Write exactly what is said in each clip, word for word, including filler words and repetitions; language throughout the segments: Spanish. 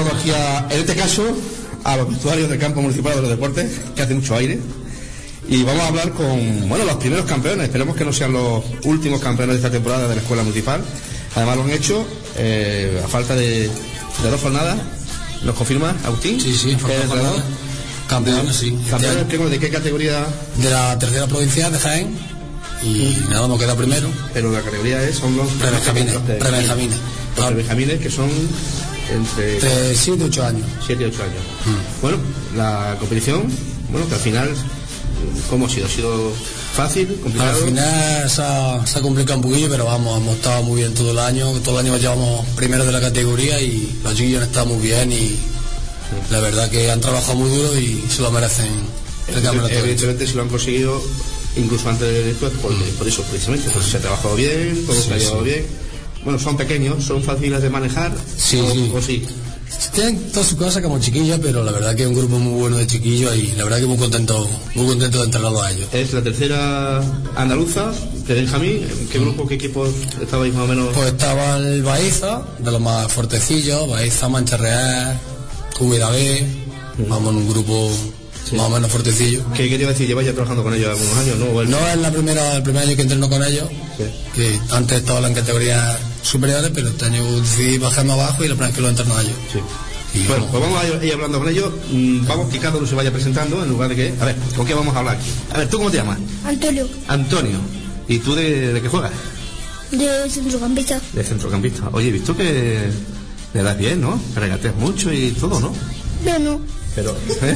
trasladado aquí a, en este caso, a los vestuarios del campo municipal de los deportes, que hace mucho aire. Y vamos a hablar con, bueno, los primeros campeones. Esperemos que no sean los últimos campeones de esta temporada de la escuela municipal. Además lo han hecho eh, a falta de, de dos jornadas. ¿Nos confirma, Agustín? Sí, sí, entrenador. Campeones, sí. ¿Campeones de, de qué categoría? De la tercera provincia de Jaén. Y mm. nada, hemos quedado primero. Pero la categoría es, son los prebenjamines. Prebenjamines. Los prebenjamines que son entre siete y ocho años. siete y ocho años. Mm. Bueno, la competición, bueno, que al final, ¿cómo ha sido? ¿Ha sido fácil, complicado? Al final se ha, se ha complicado un poquillo, pero vamos, hemos estado muy bien todo el año. Todo el año llevamos primero de la categoría y los chiquillos han estado muy bien y sí. La verdad que han trabajado muy duro y se lo merecen. Evidentemente, evidentemente si lo han conseguido, incluso antes de esto, por, por eso precisamente, porque se ha trabajado bien, todo sí, se ha llevado sí. bien. Bueno, son pequeños, son fáciles de manejar. Sí, o, sí. O sí. Tienen todas sus cosas como chiquillos, pero la verdad que es un grupo muy bueno de chiquillos y la verdad que muy contento, muy contento de entrenarlos a ellos. Es la tercera andaluza de Benjamín. ¿Qué grupo, qué equipos estabais más o menos? Pues estaba el Baeza, de los más fuertecillos, Baeza, Mancha Real, V D B, mm. vamos en un grupo sí. más o menos fuertecillo. ¿Qué, qué te iba a decir? ¿Llevas ya trabajando con ellos algunos años? No, el... no es la primera, el primer año que entreno con ellos, sí. que antes estaba en categorías superiores, pero este año decidí bajarme abajo y la primera vez que lo entreno a ellos. Sí. Y bueno, pues vamos a ir hablando con ellos. Vamos que cada uno se vaya presentando en lugar de que... A ver, ¿con qué vamos a hablar aquí? A ver, ¿tú cómo te llamas? Antonio. Antonio. ¿Y tú de, de qué juegas? De centrocampista. De centrocampista. Oye, he visto que le das bien, ¿no? Que regateas mucho y todo, ¿no? No, no. Pero... ¿eh?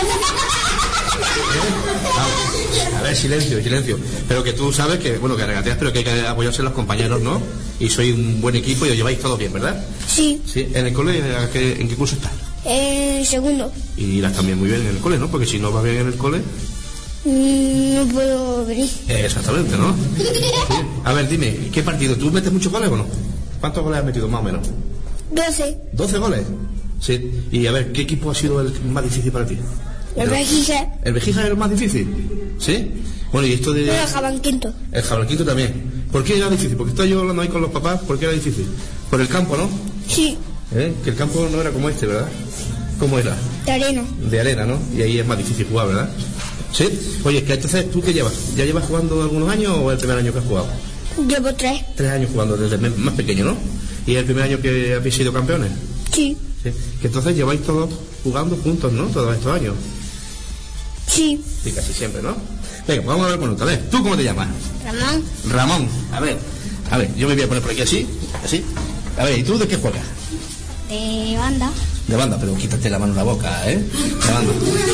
A ver, silencio, silencio. Pero que tú sabes que, bueno, que regateas, pero que hay que apoyarse en los compañeros, ¿no? Y sois un buen equipo y os lleváis todos bien, ¿verdad? Sí. Sí. ¿En el cole, ¿en qué curso estás? En segundo. Y irás también muy bien en el cole, ¿no? Porque si no vas bien en el cole... Mm, no puedo venir. Exactamente, ¿no? Sí. A ver, dime, ¿qué partido? ¿Tú metes muchos goles o no? ¿Cuántos goles has metido, más o menos? Doce. ¿Doce goles? Sí. Y a ver, ¿qué equipo ha sido el más difícil para ti? El Vejija. ¿El Vejija es el más difícil? ¿Sí? Bueno, y esto de... No, el Jabalquinto. El Jabalquinto también. ¿Por qué era difícil? Porque estoy yo hablando ahí con los papás. ¿Por qué era difícil? Por el campo, ¿no? Sí. ¿Eh? Que el campo no era como este, ¿verdad? ¿Cómo era? De arena. De arena, ¿no? Y ahí es más difícil jugar, ¿verdad? ¿Sí? Oye, que entonces, ¿tú qué llevas? ¿Ya llevas jugando algunos años o es el primer año que has jugado? Llevo tres. Tres años jugando, desde más pequeño, ¿no? ¿Y es el primer año que habéis sido campeones? Sí. Sí. Que entonces lleváis todos jugando juntos, ¿no? Todos estos años. Sí. Sí, casi siempre, ¿no? Venga, pues vamos a ver con otra vez. ¿Tú cómo te llamas? Ramón. Ramón. A ver, a ver, yo me voy a poner por aquí así, así. A ver, ¿y tú de qué juegas? De banda. De banda, pero quítate la mano en la boca, ¿eh? De banda.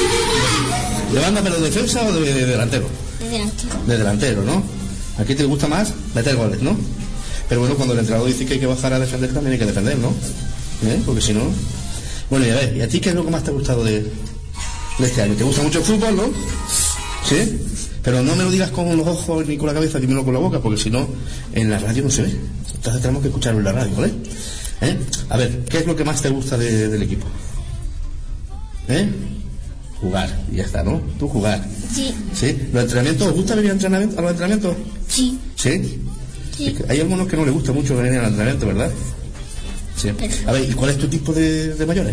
¿De banda pero de defensa o de, de delantero? De delantero. De delantero, ¿no? ¿A qué te gusta más? Meter goles, ¿no? Pero bueno, cuando el entrenador dice que hay que bajar a defender, también hay que defender, ¿no? ¿Eh? Porque si no... Bueno, y a ver, ¿y a ti qué es lo que más te ha gustado de, de este año? ¿Te gusta mucho el fútbol, no? ¿Sí? Pero no me lo digas con los ojos ni con la cabeza, dímelo con la boca, porque si no, en la radio no se ve. Entonces tenemos que escucharlo en la radio, ¿vale? ¿Eh? A ver, ¿qué es lo que más te gusta de, del equipo? ¿Eh? Jugar, y ya está, ¿no? Tú jugar. Sí. ¿Sí? ¿Los entrenamientos? ¿Os gusta venir a, entrenamiento, a los entrenamientos? Sí. ¿Sí? Sí. Es que hay algunos que no les gusta mucho venir al entrenamiento, ¿verdad? Sí. A ver, ¿y cuál es tu tipo de, de mayores?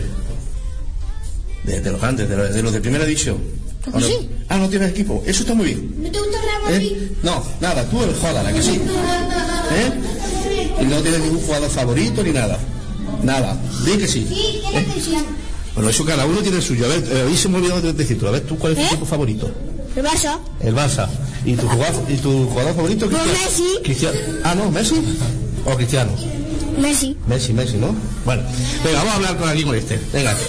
De, de los grandes, de los de, los de primera división. ¿Cómo no? Sí? Ah, no tienes equipo. Eso está muy bien. ¿No te gusta Real Madrid? ¿Eh? No, nada, tú eres joda, ¿la que sí? ¿Eh? Y no tienes ningún jugador favorito ni nada. Nada. Di que sí. Sí, tiene Cristiano. Bueno, eso cada uno tiene el suyo. A ver, eh, ahí se me ha olvidado de decirte. A ver, ¿tú cuál es tu ¿Eh? equipo favorito? El Barça. El Barça. ¿Y tu jugador, ¿y tu jugador favorito? No, Messi. Cristiano. Ah, no, Messi o Cristiano. Messi. Messi, Messi, ¿no? Bueno, venga, vamos a hablar con alguien con este. Venga. A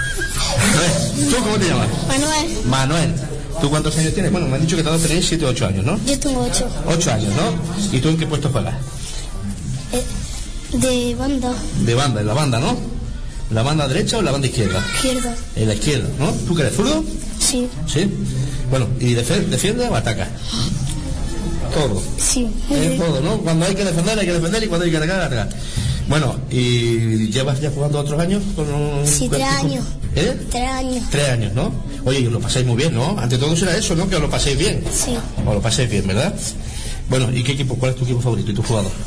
ver, ¿tú cómo te llamas? Manuel. Manuel. ¿Tú cuántos años tienes? Bueno, me han dicho que todos tenéis siete o ocho años, ¿no? Yo tengo ocho. Ocho años, ¿no? ¿Y tú en qué puesto juegas? Eh, de banda. De banda, en la banda, ¿no? ¿La banda derecha o la banda izquierda? Izquierda. En la izquierda, ¿no? ¿Tú que eres zurdo? Sí. ¿Sí? Bueno, ¿y defe- defiende o ataca? Todo. Sí. Es todo, ¿no? Cuando hay que defender, hay que defender y cuando hay que atacar, atacar. Bueno, ¿y llevas ya jugando otros años? Con un... Sí, tres años. ¿Eh? Tres años. Tres años, ¿no? Oye, y os lo pasáis muy bien, ¿no? Ante todo será eso, ¿no? Que os lo paséis bien. Sí. Os lo paséis bien, ¿verdad? Bueno, ¿y qué equipo? ¿Cuál es tu equipo favorito y tu jugador?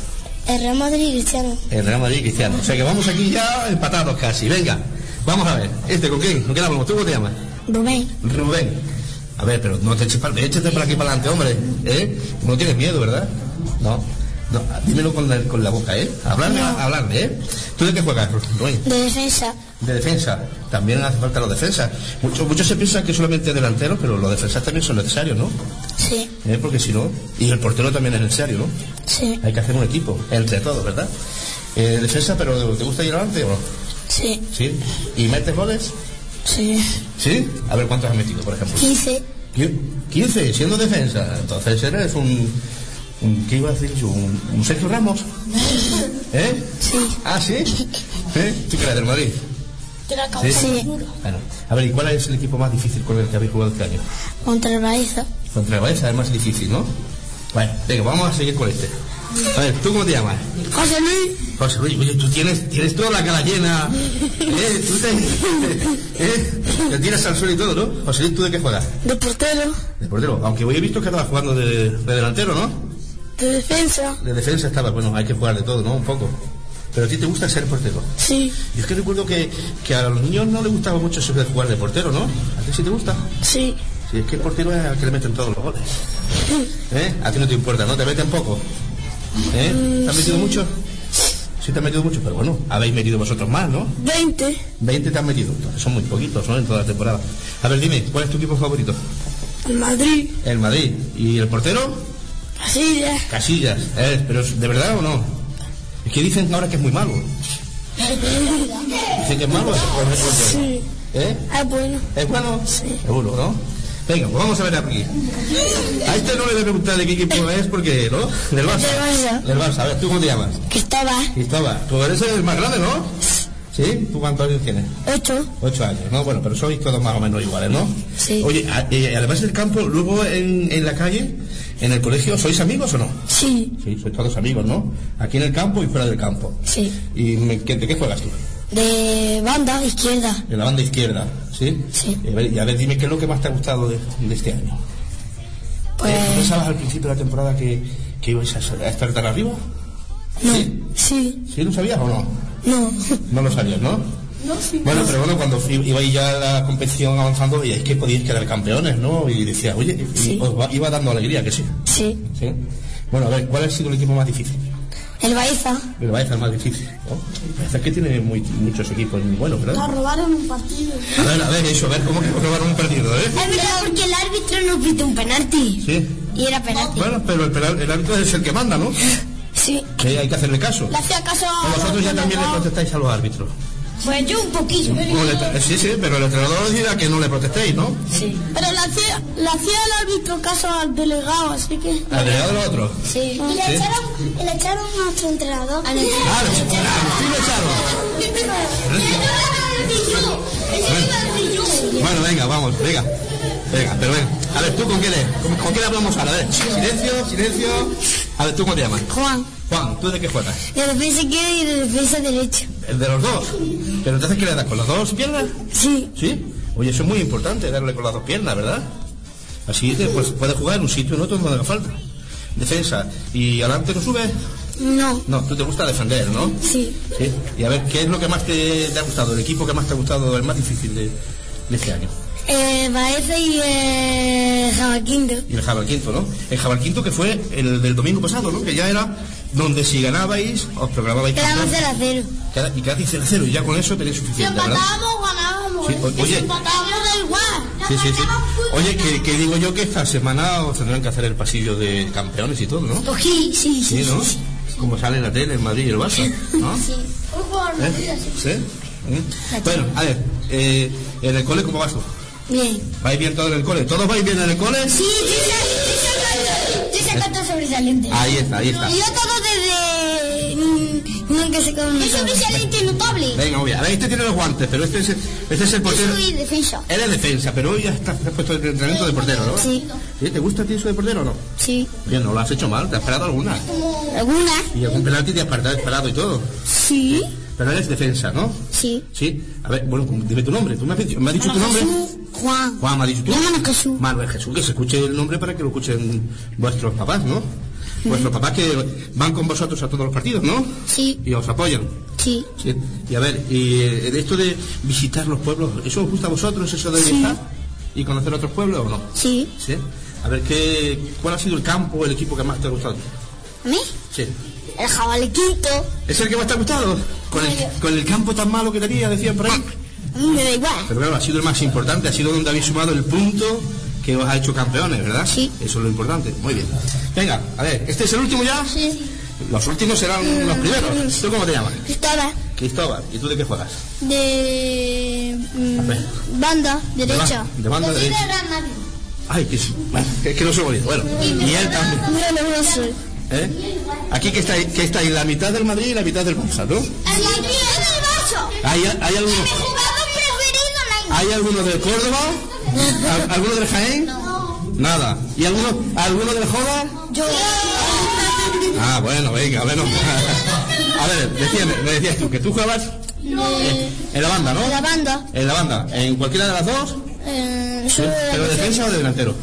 El Real Madrid y Cristiano. El Real Madrid y Cristiano. O sea que vamos aquí ya empatados casi. Venga, vamos a ver. ¿Este con quién? ¿Con quién hablamos? ¿Tú cómo te llamas? Rubén. Rubén. A ver, pero no te eches para, échate para aquí para adelante, hombre. ¿Eh? No tienes miedo, ¿verdad? No. No, dímelo con la, con la boca, ¿eh? Hablarme, No. hablarme, ¿eh? ¿Tú de qué juegas, Rubén? De defensa. De defensa. También hace falta los defensas. Muchos muchos se piensan que solamente delanteros, pero los defensas también son necesarios, ¿no? Sí. ¿Eh? Porque si no... Y el portero también es necesario, ¿no? Sí. Hay que hacer un equipo, entre todos, ¿verdad? Eh, defensa, pero ¿te gusta ir adelante o no? Sí. ¿Sí? ¿Y metes goles? Sí. ¿Sí? A ver, ¿cuántos has metido, por ejemplo? quince. quince, siendo defensa. Entonces eres un... un ¿qué iba a decir yo? ¿Un, un Sergio Ramos? ¿Eh? Sí. ¿Ah, sí? ¿Eh? ¿Tú qué eres del Madrid? ¿Sí? Sí. Bueno, a ver, ¿y cuál es el equipo más difícil con el que habéis jugado este año? Contra el Baeza. Contra el Baeza es más difícil, ¿no? Bueno, venga, vamos a seguir con este. A ver, ¿tú cómo te llamas? José Luis. José Luis, oye, tú tienes, tienes toda la cara llena. ¿Eh? ¿Tú te, ¿eh? te tiras al suelo y todo, ¿no? José Luis, ¿tú de qué juegas? De portero. De portero, aunque hoy he visto que estabas jugando de, de delantero, ¿no? De defensa. De defensa estaba, bueno, hay que jugar de todo, ¿no? Un poco. Pero a ti te gusta ser portero. Sí. Yo es que recuerdo que, que a los niños no les gustaba mucho eso de jugar de portero, ¿no? ¿A ti sí te gusta? Sí. Si es que el portero es al que le meten todos los goles. ¿Eh? A ti no te importa, ¿no? Te meten poco. ¿Eh? ¿Te has metido mucho? Sí te has metido mucho, pero bueno, habéis metido vosotros más, ¿no? veinte. veinte te han metido, entonces son muy poquitos, ¿no? En toda la temporada. A ver, dime, ¿cuál es tu equipo favorito? El Madrid. El Madrid. ¿Y el portero? Casillas. Casillas. ¿Eh? ¿Pero es de verdad o no? Es que dicen ahora que es muy malo. Dicen que es malo. Sí. ¿Eh? Ah, bueno. ¿Es bueno? Sí. Seguro, ¿no? Venga, pues vamos a ver aquí. A este no le voy a preguntar de qué equipo es porque, ¿no? Del Barça. Del Barça. Del Barça. A ver, ¿tú cómo te llamas? Cristóbal. Cristóbal. Tú eres el más grande, ¿no? ¿Sí? ¿Tú cuántos años tienes? Ocho. Ocho años, ¿no? Bueno, pero sois todos más o menos iguales, ¿no? Sí. Oye, a- eh, además del campo, luego en, en la calle, en el colegio, ¿sois amigos o no? Sí. Sí, sois todos amigos, ¿no? Aquí en el campo y fuera del campo. Sí. ¿Y me- qué- de qué juegas tú? De banda izquierda. En la banda izquierda, ¿sí? Sí. Y a ver, y a ver, dime qué es lo que más te ha gustado de, de este año. Pues. ¿Tú pensabas al principio de la temporada que, que ibais a, a estar tan arriba? No. ¿Sí? Sí. ¿Sí lo sabías o no? No. No lo sabías, ¿no? No, sí. Bueno, pero bueno, cuando fui- ibais ya la competición avanzando, veíais que podíais quedar campeones, ¿no? Y decía, oye, y Sí. os va- iba dando alegría, que sí. Sí. ¿Sí? Bueno, a ver, ¿cuál ha sido el equipo más difícil? El Baeza. El Baeza es más difícil, ¿no? El Baeza es que tiene muy, muchos equipos muy buenos, ¿verdad? robaron un partido. A ver, a ver, eso, a ver, ¿cómo que robaron un partido, eh? Es verdad, porque el árbitro nos pitó un penalti. Sí. Y era penalti. Bueno, pero el, penal- el árbitro es el que manda, ¿no? Sí. Que hay que hacerle caso. Le hacía caso a. O vosotros ya también le protestáis a los árbitros. Pues yo un poquillo. Como el- sí, sí, pero el entrenador dirá que no le protestéis, ¿no? Sí. Pero le hacía, le hacía el árbitro caso al delegado, así que. Al delegado de los otros. Sí. Y le, Sí. echaron, y le echaron a nuestro entrenador. Al Ah, entrenador. sí lo echaron. Bueno, venga, vamos, venga. Venga, pero venga. A ver, ¿tú con quién es? ¿Con, con quién hablamos ahora? A ver, silencio, silencio. A ver, ¿tú cómo te llamas? Juan. Juan, ¿tú de qué juegas? De defensa izquierda y de defensa derecha. ¿El de los dos? ¿Pero entonces qué le das? ¿Con las dos piernas? Sí. ¿Sí? Oye, eso es muy importante, darle con las dos piernas, ¿verdad? Así te, pues, puedes jugar en un sitio y en otro donde haga falta. Defensa. ¿Y adelante no subes? No. No, tú te gusta defender, ¿no? Sí. Sí. Y a ver, ¿qué es lo que más te, te ha gustado? ¿El equipo que más te ha gustado, el más difícil de, de este año? Eh, Baeza y eh, Jabaquinto. Y el Jabalquinto, ¿no? El Jabalquinto que fue el del domingo pasado, ¿no? Que ya era donde si ganabais, os programabais. Quedamos campeón. cero a cero. Queda- Y quedasteis cero a cero y ya con eso tenéis Si suficiente, ¿verdad? empatábamos, ganábamos. Sí, o- oye. Si empatábamos, da igual. Sí, sí, sí. Oye, que, que digo yo que esta semana os tendrán que hacer el pasillo de campeones y todo, ¿no? Pues sí, sí, sí. Sí, ¿no? Como sale en la tele, en Madrid y el Barça, ¿no? Sí. ¿Eh? ¿Sí? ¿Mm? Bueno, a ver, eh, en el cole, ¿cómo vas tú? Bien. ¿Vais bien todo en el cole? ¿Todos vais bien en el cole? Sí, yo saco todo sobresaliente. Ahí está, ahí está. Y yo todo desde... mm, Nunca se con un sobresaliente notable. Venga, obvia. A ver, este tiene los guantes, pero este es, este es el Yo portero. soy defensa. Eres defensa, pero hoy ya estás te has puesto el entrenamiento de portero, ¿no? Sí. ¿Sí? ¿Te gusta a ti eso de portero o no? Sí. Bien, no lo has hecho mal, te has esperado alguna. ¿Alguna? Y algún penalti te has parado- esperado y todo. Sí. Pero eres defensa, ¿no? Sí. Sí. A ver, bueno, dime tu nombre. ¿Tú me has dicho, me has dicho tu nombre? Jesús, Juan. Juan, me has dicho tú. Llámanos Jesús. Manuel Jesús, que se escuche el nombre para que lo escuchen vuestros papás, ¿no? Vuestros papás que van con vosotros a todos los partidos, ¿no? Sí. Y os apoyan. Sí. Sí. Y a ver, y eh, de esto de visitar los pueblos, ¿eso os gusta a vosotros, eso de Sí. viajar y conocer otros pueblos o no? Sí. Sí. A ver, ¿qué, ¿cuál ha sido el campo o el equipo que más te ha gustado? ¿A mí? Sí. El jabaliquito. ¿Es el que más te ha gustado? Con el, con el campo tan malo que tenía, decían por ahí. A mí me da igual. Pero claro, ha sido el más importante, ha sido donde habéis sumado el punto que os ha hecho campeones, ¿verdad? Sí. Eso es lo importante. Muy bien. Venga, a ver, ¿este es el último ya? Sí. Los últimos serán los primeros. ¿Tú cómo te llamas? Cristóbal. Cristóbal. ¿Y tú de qué juegas? De mm, A ver. banda derecha. De banda derecha. Ay, que es, bueno, es que no soy bonito. Bueno, y él también. Bueno, no soy. ¿Eh? Aquí que estáis, que estáis la mitad del Madrid y la mitad del Barça, ¿no? El Madrid es el Barça. ¿Hay, hay algunos, Mi jugador preferido no hay. ¿hay algunos del Córdoba? ¿Al- ¿Alguno del Jaén? Nada. ¿Y alguno, alguno del Joda? Yo. Ah, bueno, venga, bueno. A ver, decíame, me decías tú que tú jugabas De en la banda, ¿no? la banda. En la banda. ¿En cualquiera de las dos? Eh, ¿Sí? soy de ¿Pero la de defensa o de delantero?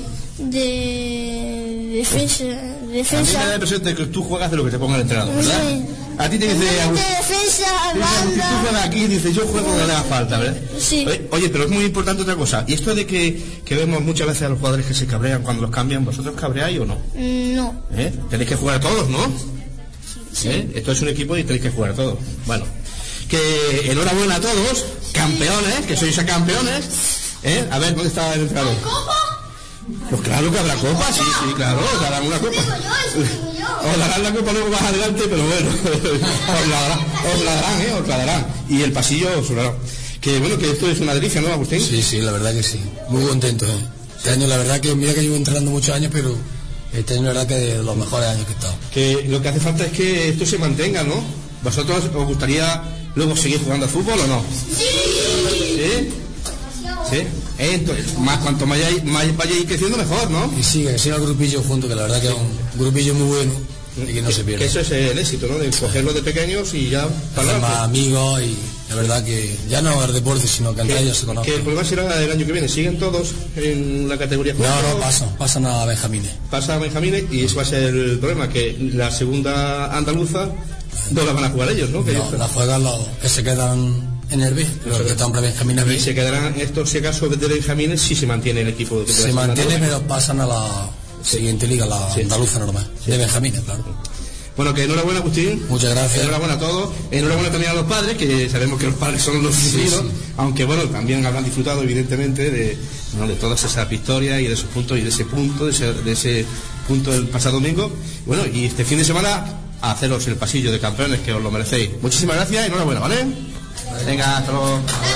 de defensa. A mí me da la Defensa. impresión de que tú juegas de lo que te ponga el entrenador, ¿verdad? Sí. A ti te dice... De Agustín, defensa, dice, Agustín, tú banda. juegas aquí, dice, yo juego donde le haga falta, ¿verdad? Sí. Oye, oye, pero es muy importante otra cosa. Y esto de que, que vemos muchas veces a los jugadores que se cabrean cuando los cambian, ¿vosotros cabreáis o no? Mm, No. ¿Eh? Tenéis que jugar a todos, ¿no? ¿Eh? Esto es un equipo y tenéis que jugar a todos. Bueno, que enhorabuena a todos, campeones, que sois campeones. ¿Eh? A ver, ¿dónde está el entrenador? Pues claro que habrá copa, sí, sí, claro, os darán una copa. Os darán la copa luego más adelante, pero bueno, os la darán, os la darán, ¿eh? Os la darán. Y el pasillo os lo darán. Que bueno, que esto es una delicia, ¿no, Agustín? Sí, sí, la verdad que sí. Muy contento, ¿eh? Este año la verdad que mira que llevo entrenando muchos años, pero este año la verdad que de los mejores años que he estado. Que lo que hace falta es que esto se mantenga, ¿no? ¿Vosotros os gustaría luego seguir jugando al fútbol o no? Sí. ¿Sí? ¿Sí? Entonces, más cuanto más vayáis, más vayáis creciendo mejor, ¿no? Y sigue, que siga el grupillo junto, que la verdad que es un grupillo muy bueno y que no se pierde. Que eso es el éxito, ¿no? De cogerlo de pequeños y ya para Hacer más adelante. amigos y la verdad que ya no el deporte, sino que entre Que, ellos se que el conocen. problema será el año que viene. ¿Siguen todos en la categoría No, juvenil? no, pasan, pasan a Benjamines. Pasa a Benjamines y ese va a ser el problema, que la segunda andaluza no la van a jugar ellos, ¿no? Que No, ellos- la juegan los que se quedan en el B, los que están para Benjamines y B. se quedarán estos, si acaso, de Benjamines, si se mantiene el equipo. de- de Se la mantiene, segunda pero pasan a la siguiente liga, la Sí. andaluza normal, de Benjamines, claro. Bueno, que enhorabuena, Agustín. Muchas gracias. Enhorabuena a todos. Enhorabuena también a los padres, que sabemos que los padres son los sufridos, sí. aunque bueno, también habrán disfrutado evidentemente de, ¿no? de todas esas victorias y de esos puntos y de ese punto, de ese, de ese punto del pasado domingo. Bueno, y este fin de semana a haceros el pasillo de campeones, que os lo merecéis. Muchísimas gracias y enhorabuena, ¿vale? Venga, hasta luego.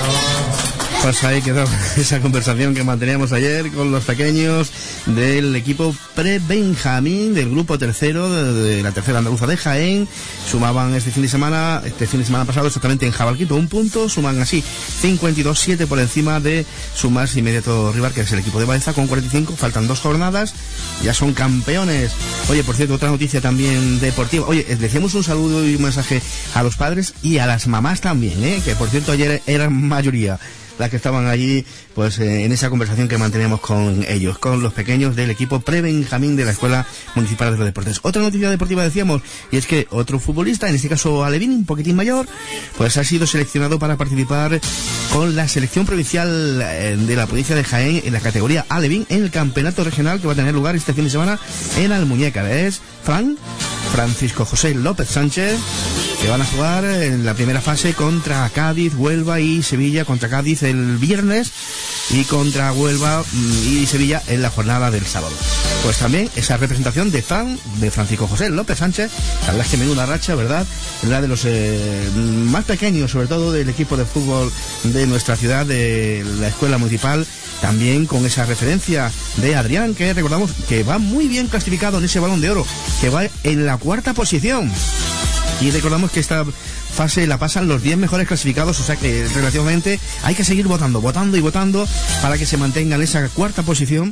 Pues ahí quedó esa conversación que manteníamos ayer con los pequeños del equipo pre-Benjamín del grupo tercero de, de la tercera andaluza de Jaén. Sumaban este fin de semana, este fin de semana pasado exactamente en Jabalquito un punto, suman así cincuenta y dos siete por encima de su más inmediato rival, que es el equipo de Baeza, con cuarenta y cinco, faltan dos jornadas, ya son campeones. Oye, por cierto, otra noticia también deportiva. Oye, decíamos un saludo y un mensaje a los padres y a las mamás también, ¿eh? Que por cierto ayer eran mayoría las que estaban allí, pues eh, en esa conversación que manteníamos con ellos, con los pequeños del equipo pre-Benjamín de la Escuela Municipal de los Deportes. Otra noticia deportiva decíamos, y es que otro futbolista, en este caso Alevín, un poquitín mayor, pues ha sido seleccionado para participar con la selección provincial eh, de la provincia de Jaén en la categoría Alevín en el campeonato regional que va a tener lugar este fin de semana en Almuñécar. Es Fran, Francisco José López Sánchez, que van a jugar en la primera fase contra Cádiz, Huelva y Sevilla, contra Cádiz el viernes y contra Huelva y Sevilla en la jornada del sábado. Pues también esa representación de Fran, de Francisco José López Sánchez, la verdad es que menuda racha, ¿verdad? La de los eh, más pequeños, sobre todo del equipo de fútbol de nuestra ciudad, de la escuela municipal, también con esa referencia de Adrián, que recordamos que va muy bien clasificado en ese Balón de Oro, que va en la cuarta posición. Y recordamos que esta fase la pasan los diez mejores clasificados, o sea que relativamente hay que seguir votando, votando y votando para que se mantenga en esa cuarta posición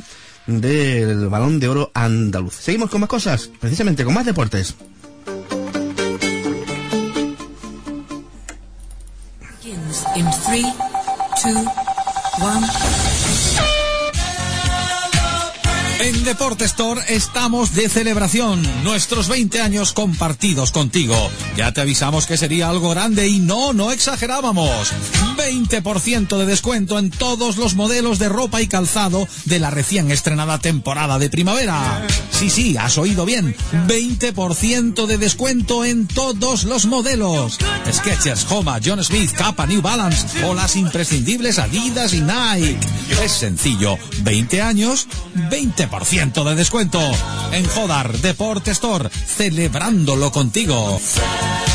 del Balón de Oro andaluz. Seguimos con más cosas, precisamente con más deportes. In three, two, one. En Deporte Store estamos de celebración, nuestros veinte años compartidos contigo. Ya te avisamos que sería algo grande y no, no exagerábamos. veinte por ciento de descuento en todos los modelos de ropa y calzado de la recién estrenada temporada de primavera. Sí, sí, has oído bien, veinte por ciento de descuento en todos los modelos. Skechers, Homa, John Smith, Kappa, New Balance o las imprescindibles Adidas y Nike. Es sencillo, veinte años, veinte por ciento de descuento. En Jodar Deporte Store, celebrándolo contigo.